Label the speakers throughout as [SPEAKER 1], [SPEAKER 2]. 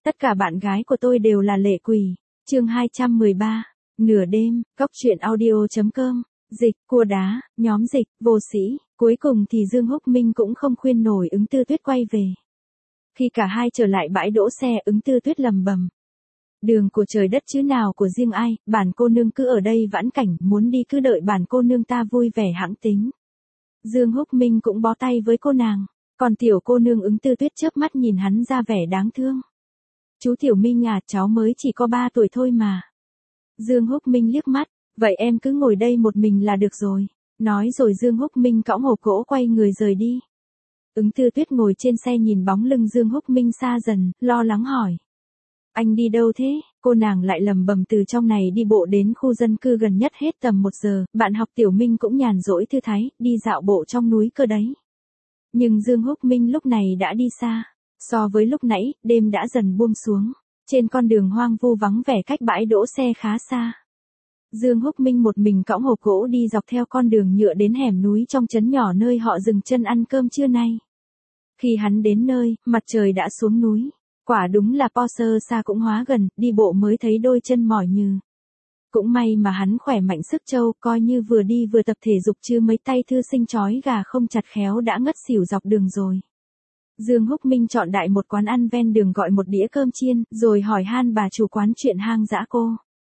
[SPEAKER 1] Tất cả bạn gái của tôi đều là lệ quỷ. Chương 213. Nửa đêm, Cóc truyện audio.com. Dịch, cua đá, nhóm dịch, vô sĩ. Cuối cùng thì Dương Húc Minh cũng không khuyên nổi Ứng Tư Tuyết quay về. Khi cả hai trở lại bãi đỗ xe, Ứng Tư Tuyết lầm bầm. Đường của trời đất chứ nào của riêng ai, bản cô nương cứ ở đây vãn cảnh, muốn đi cứ đợi bản cô nương ta vui vẻ hãng tính. Dương Húc Minh cũng bó tay với cô nàng, còn tiểu cô nương Ứng Tư Tuyết chớp mắt nhìn hắn ra vẻ đáng thương. Chú Tiểu Minh à, cháu mới chỉ có 3 tuổi thôi mà. Dương Húc Minh liếc mắt, vậy em cứ ngồi đây một mình là được rồi. Nói rồi Dương Húc Minh cõng hộp gỗ quay người rời đi. Ứng Tư Tuyết ngồi trên xe nhìn bóng lưng Dương Húc Minh xa dần, lo lắng hỏi. Anh đi đâu thế? Cô nàng lại lầm bầm từ trong này đi bộ đến khu dân cư gần nhất hết tầm 1 giờ, bạn học Tiểu Minh cũng nhàn rỗi thư thái, đi dạo bộ trong núi cơ đấy. Nhưng Dương Húc Minh lúc này đã đi xa. So với lúc nãy, đêm đã dần buông xuống. Trên con đường hoang vu vắng vẻ cách bãi đỗ xe khá xa. Dương Húc Minh một mình cõng hộp gỗ đi dọc theo con đường nhựa đến hẻm núi trong trấn nhỏ nơi họ dừng chân ăn cơm trưa nay. Khi hắn đến nơi, mặt trời đã xuống núi. Quả đúng là Porsche xa cũng hóa gần, đi bộ mới thấy đôi chân mỏi nhừ. Cũng may mà hắn khỏe mạnh sức trâu, coi như vừa đi vừa tập thể dục chứ mấy tay thư sinh chói gà không chặt khéo đã ngất xỉu dọc đường rồi. Dương Húc Minh chọn đại một quán ăn ven đường gọi một đĩa cơm chiên, rồi hỏi han bà chủ quán chuyện hang dã cô.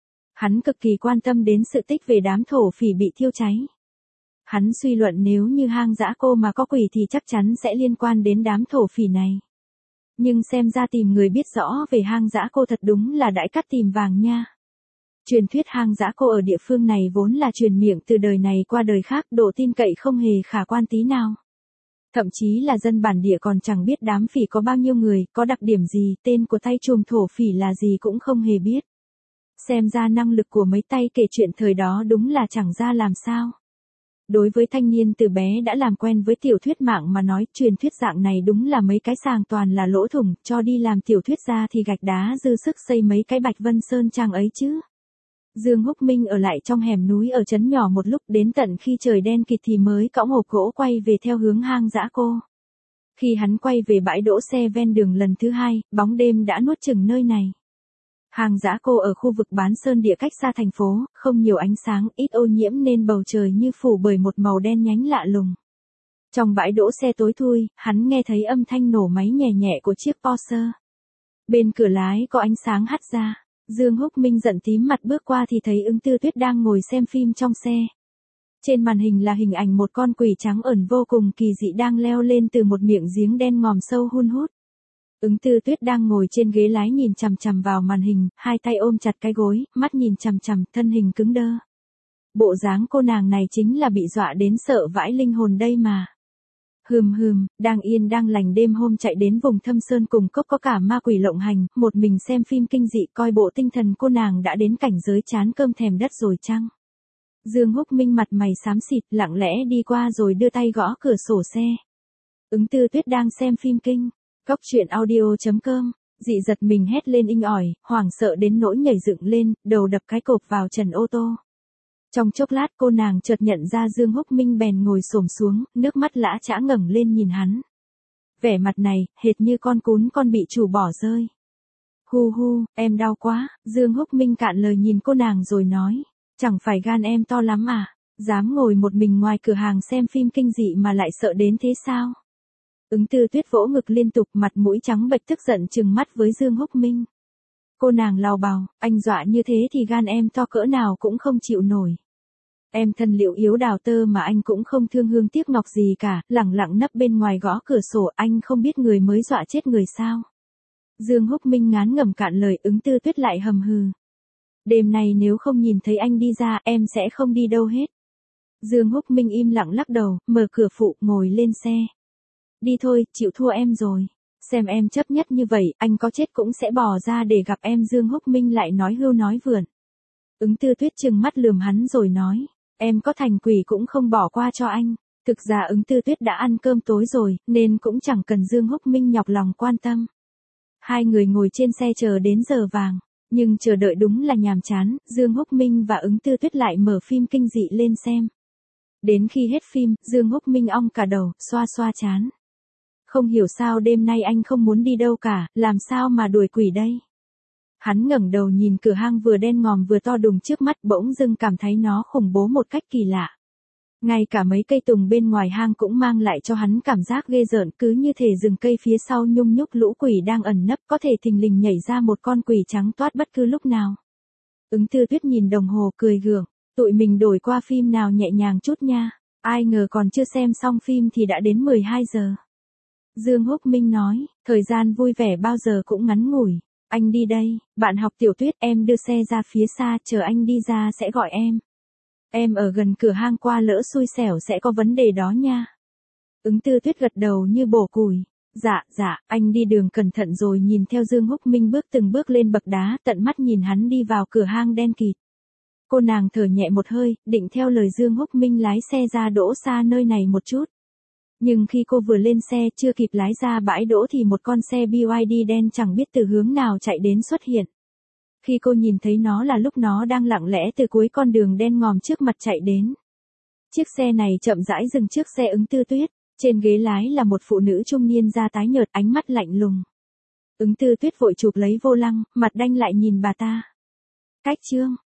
[SPEAKER 1] Hắn cực kỳ quan tâm đến sự tích về đám thổ phỉ bị thiêu cháy. Hắn suy luận nếu như hang dã cô mà có quỷ thì chắc chắn sẽ liên quan đến đám thổ phỉ này. Nhưng xem ra tìm người biết rõ về hang dã cô thật đúng là đãi cắt tìm vàng nha. Truyền thuyết hang dã cô ở địa phương này vốn là truyền miệng từ đời này qua đời khác, độ tin cậy không hề khả quan tí nào. Thậm chí là dân bản địa còn chẳng biết đám phỉ có bao nhiêu người, có đặc điểm gì, tên của tay trùm thổ phỉ là gì cũng không hề biết. Xem ra năng lực của mấy tay kể chuyện thời đó đúng là chẳng ra làm sao. Đối với thanh niên từ bé đã làm quen với tiểu thuyết mạng mà nói, truyền thuyết dạng này đúng là mấy cái sàng toàn là lỗ thủng, cho đi làm tiểu thuyết ra thì gạch đá dư sức xây mấy cái Bạch Vân Sơn trang ấy chứ. Dương Húc Minh ở lại trong hẻm núi ở trấn nhỏ một lúc, đến tận khi trời đen kịt thì mới cõng hộp gỗ quay về theo hướng hang dã cô. Khi hắn quay về bãi đỗ xe ven đường lần thứ 2, bóng đêm đã nuốt chửng nơi này. Hang dã cô ở khu vực bán sơn địa cách xa thành phố, không nhiều ánh sáng, ít ô nhiễm nên bầu trời như phủ bởi một màu đen nhánh lạ lùng. Trong bãi đỗ xe tối thui, hắn nghe thấy âm thanh nổ máy nhẹ nhẹ của chiếc Porsche. Bên cửa lái có ánh sáng hắt ra. Dương Húc Minh giận tím mặt bước qua thì thấy Ứng Tư Tuyết đang ngồi xem phim trong xe. Trên màn hình là hình ảnh một con quỷ trắng ẩn vô cùng kỳ dị đang leo lên từ một miệng giếng đen ngòm sâu hun hút. Ứng Tư Tuyết đang ngồi trên ghế lái nhìn chằm chằm vào màn hình, hai tay ôm chặt cái gối, mắt nhìn chằm chằm, thân hình cứng đơ. Bộ dáng cô nàng này chính là bị dọa đến sợ vãi linh hồn đây mà. Đang yên đang lành đêm hôm chạy đến vùng thâm sơn cùng cốc có cả ma quỷ lộng hành, một mình xem phim kinh dị, coi bộ tinh thần cô nàng đã đến cảnh giới chán cơm thèm đất rồi chăng? Dương Húc Minh mặt mày xám xịt, lặng lẽ đi qua rồi đưa tay gõ cửa sổ xe. Ứng Tư Tuyết đang xem phim kinh. Cóc truyện audio.com. Dị giật mình hét lên inh ỏi, hoảng sợ đến nỗi nhảy dựng lên, đầu đập cái cộp vào trần ô tô. Trong chốc lát cô nàng chợt nhận ra Dương Húc Minh bèn ngồi xổm xuống, nước mắt lã chã ngẩng lên nhìn hắn. Vẻ mặt này, hệt như con cún con bị chủ bỏ rơi. Hu, em đau quá, Dương Húc Minh cạn lời nhìn cô nàng rồi nói. Chẳng phải gan em to lắm à, dám ngồi một mình ngoài cửa hàng xem phim kinh dị mà lại sợ đến thế sao? Ứng Tư Tuyết vỗ ngực liên tục, mặt mũi trắng bệch tức giận trừng mắt với Dương Húc Minh. Cô nàng lào bào, anh dọa như thế thì gan em to cỡ nào cũng không chịu nổi. Em thân liệu yếu đào tơ mà anh cũng không thương hương tiếc ngọc gì cả, lẳng lặng nấp bên ngoài gõ cửa sổ, anh không biết người mới dọa chết người sao? Dương Húc Minh ngán ngẩm cạn lời. Ứng Tư Tuyết lại hầm hừ. Đêm nay nếu không nhìn thấy anh đi ra, em sẽ không đi đâu hết. Dương Húc Minh im lặng lắc đầu, mở cửa phụ, ngồi lên xe. Đi thôi, chịu thua em rồi. Xem em chấp nhất như vậy, anh có chết cũng sẽ bỏ ra để gặp em. Dương Húc Minh lại nói hưu nói vượn. Ứng Tư Tuyết trừng mắt lườm hắn rồi nói. Em có thành quỷ cũng không bỏ qua cho anh. Thực ra Ứng Tư Tuyết đã ăn cơm tối rồi, nên cũng chẳng cần Dương Húc Minh nhọc lòng quan tâm. Hai người ngồi trên xe chờ đến giờ vàng. Nhưng chờ đợi đúng là nhàm chán, Dương Húc Minh và Ứng Tư Tuyết lại mở phim kinh dị lên xem. Đến khi hết phim, Dương Húc Minh ong cả đầu, xoa xoa trán. Không hiểu sao đêm nay anh không muốn đi đâu cả, làm sao mà đuổi quỷ đây? Hắn ngẩng đầu nhìn cửa hang vừa đen ngòm vừa to đùng trước mắt, bỗng dưng cảm thấy nó khủng bố một cách kỳ lạ. Ngay cả mấy cây tùng bên ngoài hang cũng mang lại cho hắn cảm giác ghê rợn, cứ như thể rừng cây phía sau nhung nhúc lũ quỷ đang ẩn nấp, có thể thình lình nhảy ra một con quỷ trắng toát bất cứ lúc nào. Ứng Tư Tuyết nhìn đồng hồ cười gượng, tụi mình đổi qua phim nào nhẹ nhàng chút nha. Ai ngờ còn chưa xem xong phim thì đã đến 12 giờ. Dương Húc Minh nói, thời gian vui vẻ bao giờ cũng ngắn ngủi. Anh đi đây, bạn học Tiểu Tuyết, em đưa xe ra phía xa, chờ anh đi ra sẽ gọi em. Em ở gần cửa hang, qua lỡ xui xẻo sẽ có vấn đề đó nha. Ứng Tư Tuyết gật đầu như bổ củi. Dạ, anh đi đường cẩn thận, rồi nhìn theo Dương Húc Minh bước từng bước lên bậc đá, tận mắt nhìn hắn đi vào cửa hang đen kịt. Cô nàng thở nhẹ một hơi, định theo lời Dương Húc Minh lái xe ra đỗ xa nơi này một chút. Nhưng khi cô vừa lên xe chưa kịp lái ra bãi đỗ thì một con xe BYD đen chẳng biết từ hướng nào chạy đến xuất hiện. Khi cô nhìn thấy nó là lúc nó đang lặng lẽ từ cuối con đường đen ngòm trước mặt chạy đến. Chiếc xe này chậm rãi dừng trước xe Ứng Tư Tuyết, trên ghế lái là một phụ nữ trung niên da tái nhợt, ánh mắt lạnh lùng. Ứng Tư Tuyết vội chụp lấy vô lăng, mặt đanh lại nhìn bà ta. Cách Trương,